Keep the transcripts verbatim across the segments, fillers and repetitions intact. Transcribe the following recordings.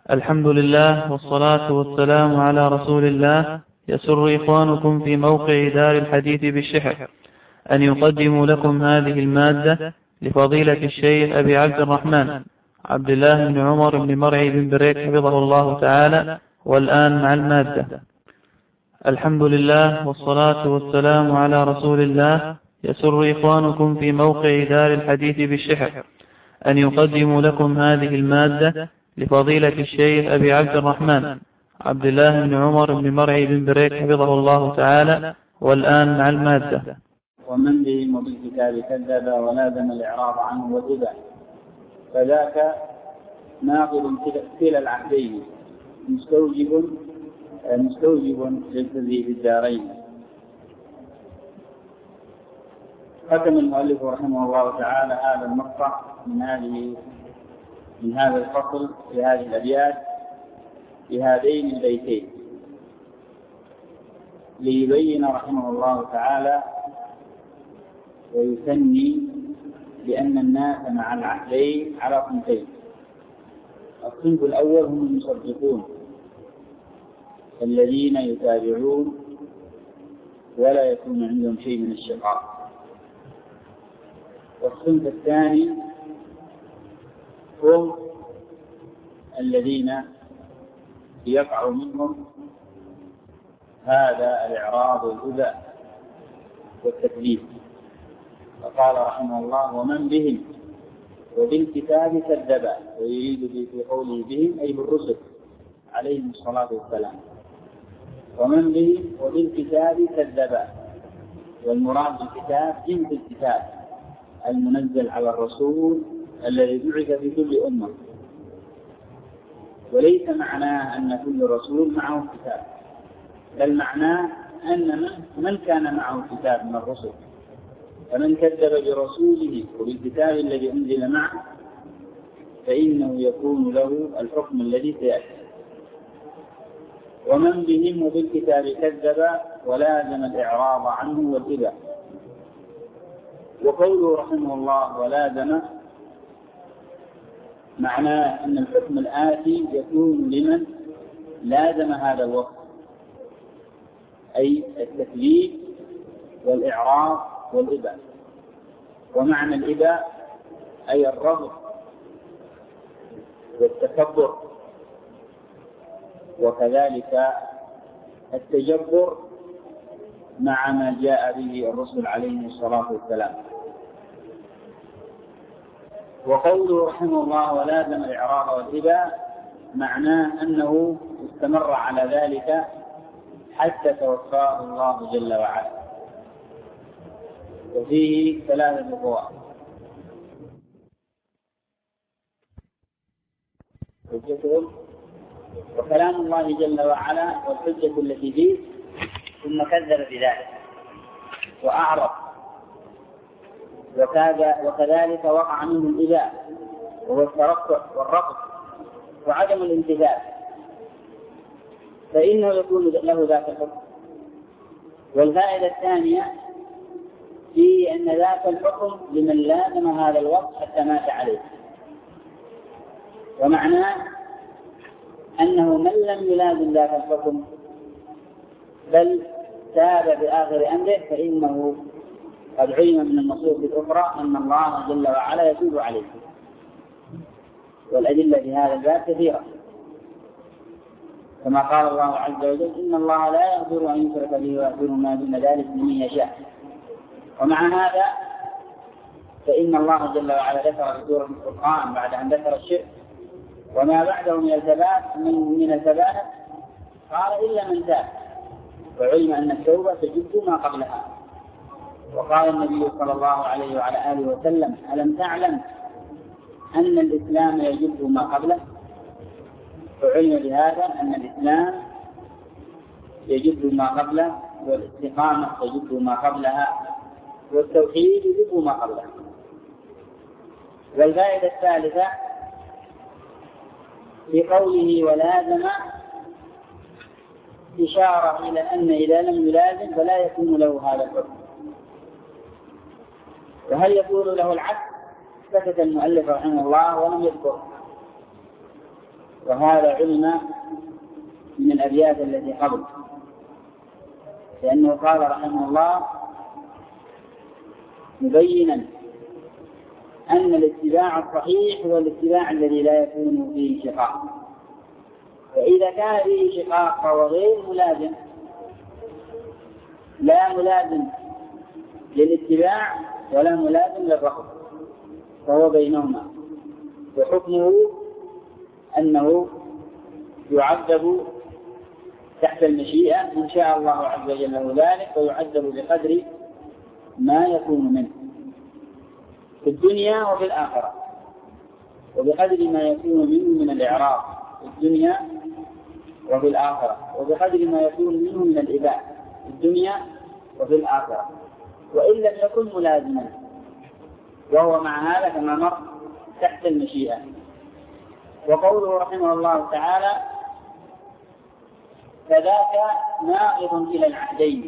الحمد لله والصلاة والسلام على رسول الله. يسر إخوانكم في موقع دار الحديث بالشحر أن يقدموا لكم هذه المادة لفضيلة الشيخ أبي عبد الرحمن عبد الله بن عمر بن مرعي بن بريك حفظه الله تعالى. والآن مع المادة. الحمد لله والصلاة والسلام على رسول الله. يسر إخوانكم في موقع دار الحديث بالشحر أن يقدموا لكم هذه المادة لفضيلة الشيخ أبي عبد الرحمن عبد الله بن عمر بن مرعي بن بريك حفظه الله تعالى. والآن مع المادة. ومن به وبالكتاب كذب ولازم الإعراض عنه والهدى، فذاك ناقض كلا العهدين مستوجب مستوجب للتزييد الدارين. ختم المؤلف رحمه الله تعالى هذا المقطع من هذه من هذا الفصل في هذه الأبيات بهذين البيتين ليبين رحمه الله تعالى ويثني بأن الناس مع العهدين على صنفين. الصنف الأول هم المصدقون الذين يتابعون ولا يكون عندهم شيء من الشقاء. والصنف الثاني هم الذين يقع منهم هذا الإعراض والهدى والتكذيب. فقال رحمه الله: ومن بهم وبالكتاب كذبا، ويريد في قوله بهم أي بالرسل عليهم الصلاة والسلام. ومن بهم وبالكتاب كذبا، والمراد بالكتاب جنس الكتاب المنزل على الرسول الذي بعث في كل أمة، وليس معناه أن كل رسول معه كتاب، بل معناه أن من كان معه كتاب من الرسل فمن كذب برسوله وبالكتاب الذي أنزل معه فإنه يكون له الحكم الذي سيأتي. ومن بهم وبالكتاب كذب ولازم الإعراض عنه والإباء. وقوله رحمه الله ولازم معناه أن الحكم الآتي يكون لمن لازم هذا الوصف، أي التكذيب والإعراض والإباء. ومعنى الإباء أي الرفض والتكبر، وكذلك التجبر مع ما جاء به الرسل عليه الصلاة والسلام. وقوله رحمه الله ولازم الإعراض والإباء معناه أنه استمر على ذلك حتى توفاه الله جل وعلا. وفيه ثلاثة فوائد. حجتهم وكلام الله جل وعلا والحجة التي فيه، ثم كذب بذلك وأعرض، وكذلك وقع منه الإباء وهو الترقع والرفض وعدم الامتثال، فإنه يكون له ذاك الحكم. والفائدة الثانية في أن ذاك الحكم لمن لازم هذا الوصف حتى مات عليه، ومعناه أنه من لم يلازم ذاك الحكم بل تاب بآخر أمره فإنه قد علم من النصوص الأخرى أن الله جل وعلا يتوب عليه. والأدلة في هذا الباب كثيرة، كما قال الله عز وجل: إن الله لا يغفر أن يشرك به ويغفر ما دون ذلك لمن يشاء. ومع هذا فإن الله جل وعلا ذكر في سورة القرآن بعد أن ذكر الشرك وما بعده من الثبات من الثبات قال: إلا من تاب، وعلم أن التوبة تجب ما قبلها. وقال النبي صلى الله عليه وعلى آله وسلم: ألم تعلم أن الإسلام يجب ما قبله؟ وعلم بهذا أن الإسلام يجب ما قبله، والاستقامة تجب ما قبلها، والتوحيد يجب ما قبله. والفائدة الثالثة في قوله ولازم إشارة إلى أن إذا لم يلازم فلا يكون له هذا الحكم. وهل يكون له العكس؟ سكت المؤلف رحمه الله ولم يذكر، وهذا علم من الأبيات التي قبل، لأنه قال رحمه الله مبينا أن الاتباع الصحيح هو الاتباع الذي لا يكون فيه شقاق، فإذا كان فيه شقاق فهو غير ملازم، لا ملازم للاتباع ولا ملازم للرفض، فهو بينهما، وحكمه أنه يعذب تحت المشيئة إن شاء الله عز وجل له ذلك، ويعذب بقدر ما يكون منه في الدنيا وفي الآخرة، وبقدر ما يكون منه من الإعراض في الدنيا وفي الآخرة، وبقدر ما يكون منه من الإباء في الدنيا وفي الآخرة، وإن لم يكن ملازما، وهو مع هذا كما مر تحت المشيئة. وقوله رحمه الله تعالى فذاك ناقض إلى العهدين.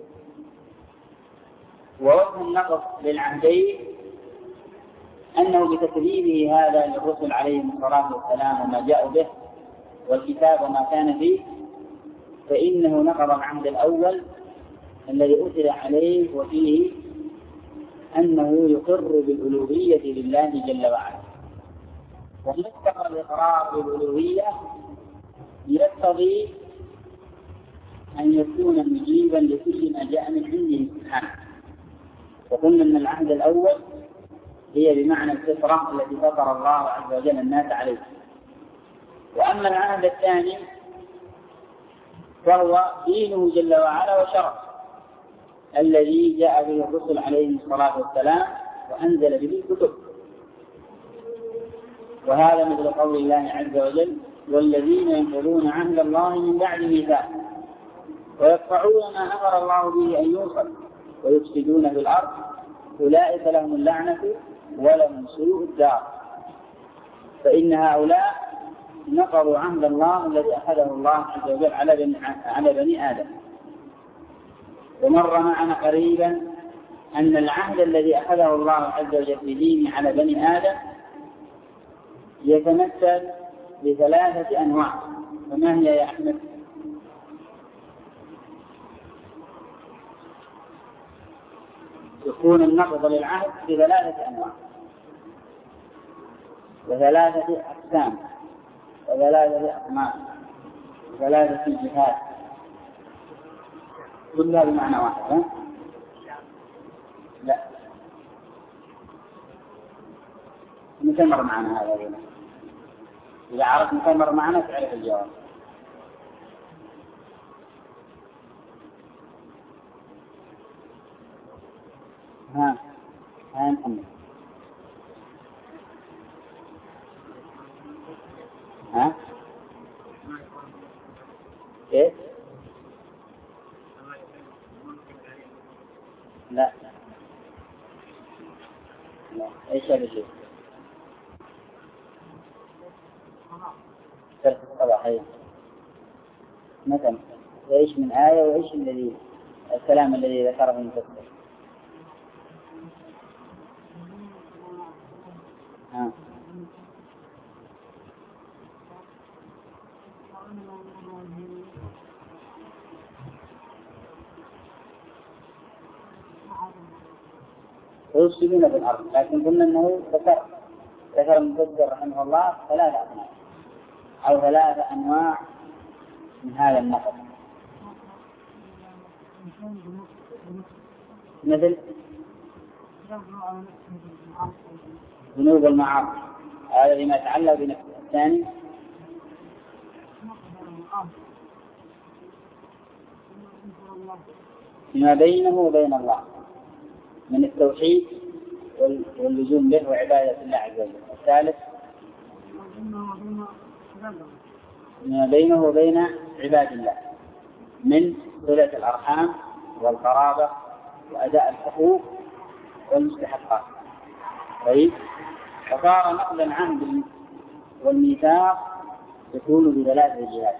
ووجه النقض للعهدين أنه بتكذيبه هذا للرسل عليهم الصلاة والسلام وما جاءوا به والكتاب وما كان فيه، فإنه نقض العهد الأول الذي أرسل عليه وفيه أنه يقر بالألوهية لله جل وعلا، ومستقر الإقرار بالألوهية يقتضي أن يكون مجيبا لكل ما جاء من عنده سبحانه. وقلنا أن العهد الأول هي بمعنى الفطرة التي فطر الله عز وجل الناس عليه، وأما العهد الثاني فهو دينه جل وعلا وشرعه الذي جاء به الرسل عليهم الصلاة والسلام وأنزل به الكتب. وهذا مثل قول الله عز وجل والذين ينقضون عهد الله من بعد ميثاقه ويقطعون ما أمر الله به أن يوصل ويفسدون في الأرض أولئك لهم اللعنة ولهم سوء الدار. فإن هؤلاء نقضوا عهد الله الذي أخذه الله عز وجل على بني, على بني آدم. ومر معنا قريبا أن العهد الذي أخذه الله عز وجل بدينه على بني آدم يتمثل بثلاثة أنواع. وما هي يا أحمد؟ يكون النقض للعهد بثلاثة أنواع وثلاثة أقسام وثلاثة أقمام وثلاثة جهات، كلها بمعنى واحد. ها؟ لا مكمر معنا هذا هنا. إذا عرفت مكمر معنا تعرف الجواب. ها ها محمد ها ايه لا لا ايش هذا الشيء؟ ترك الصباح. ايه مثلا ايش من آية وايش الذي الكلام الذي ذكره المفسر؟ ها ويفسدون في الأرض، لكن قلنا أنه ذكر ذكر المفسر رحمه الله ثلاثة أنواع أو ثلاثة أنواع من هذا النقض، مثل ذنوب المعاصي هذا لما يتعلق بنفسه. الثاني فيما بينه وبين الله من التوحيد واللزوم به وعبادة الله عز وجل. الثالث فيما بينه وبين عباد الله من صلة الأرحام والقرابة وأداء الحقوق والمستحقات. طيب، فصار نقض العهد والميثاق يكون بثلاثة جهات،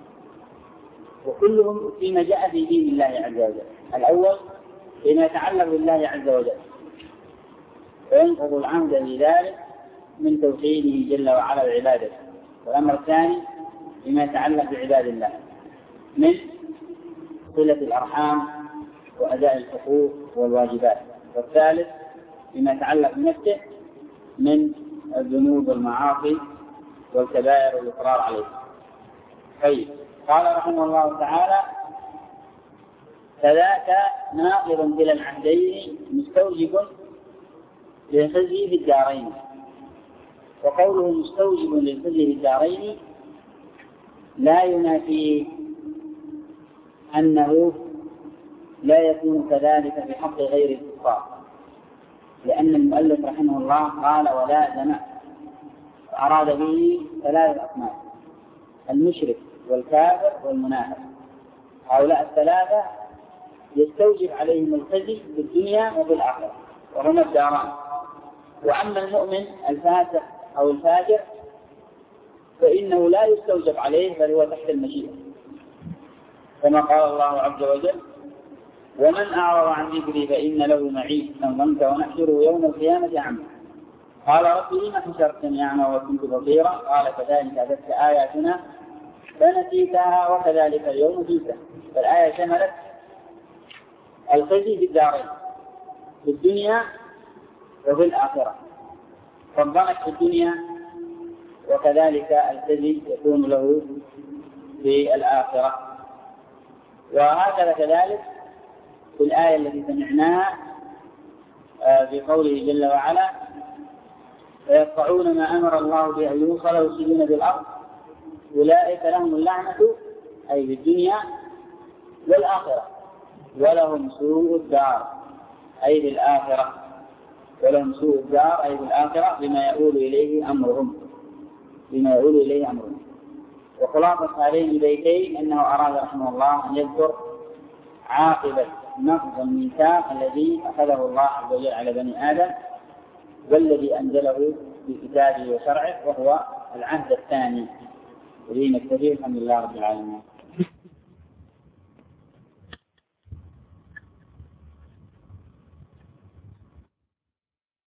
وكلهم فيما جاء في دين الله عز وجل. الأول فيما يتعلق بالله عز وجل، وينقض العهد لذلك من توحيده جل وعلا وعبادته. والأمر الثاني بما يتعلق بعباد الله من صلة الأرحام وأداء الحقوق والواجبات. والثالث بما يتعلق بنفسه من الذنوب والمعاصي والكبائر والإصرار عليه. طيب، قال رحمه الله تعالى: فذاك ناقض كلا العهدين مستوجب للخزي في الدارين. وقوله مستوجب للخزي في الدارين لا ينافي أنه لا يكون كذلك في حق غير الكفار، لأن المؤلف رحمه الله قال: ولا زنا، فأراد به ثلاثة أصناف: المشرك والكافر والمنافق. هؤلاء الثلاثة يستوجب عليهم الخزي في الدنيا وفي الآخرة، وهما الداران. وأما المؤمن الفاسق أو الفاجر فإنه لا يستوجب عليه، بل هو تحت المشيئة، كما قال الله عز وجل: ومن أعرض عن ذكري فإن له معيشة ضنكا ونحشره يوم القيامة أعمى قال رب لم حشرتني أعمى وكنت بصيرا قال كذلك أتتك آياتنا فنسيتها وكذلك اليوم تنسى. فالآية شملت الخزي في الدارين، في الدنيا وفي الآخرة، فالضنك في الدنيا وكذلك الخزي يكون له في الآخرة. وهكذا كذلك في الآية التي سمعناها في قوله جل وعلا: فيقطعون ما أمر الله به أن يوصل ويفسدون في الأرض أولئك لهم اللعنة أي في الدنيا والآخرة ولهم سوء الدار أي في الآخرة ولهم سوء الدار أي في الآخرة بما يؤول إليه أمرهم بما يؤول إليه أمرهم. وخلاصة هذين البيتين أنه أراد رحمه الله أن يذكر عاقبة نقض الميثاق الذي أخذه الله عز وجل على بني آدم والذي أنزله في كتابه وشرعه، وهو العهد الثاني. ولي نكتفي. الحمد لله رب العالمين.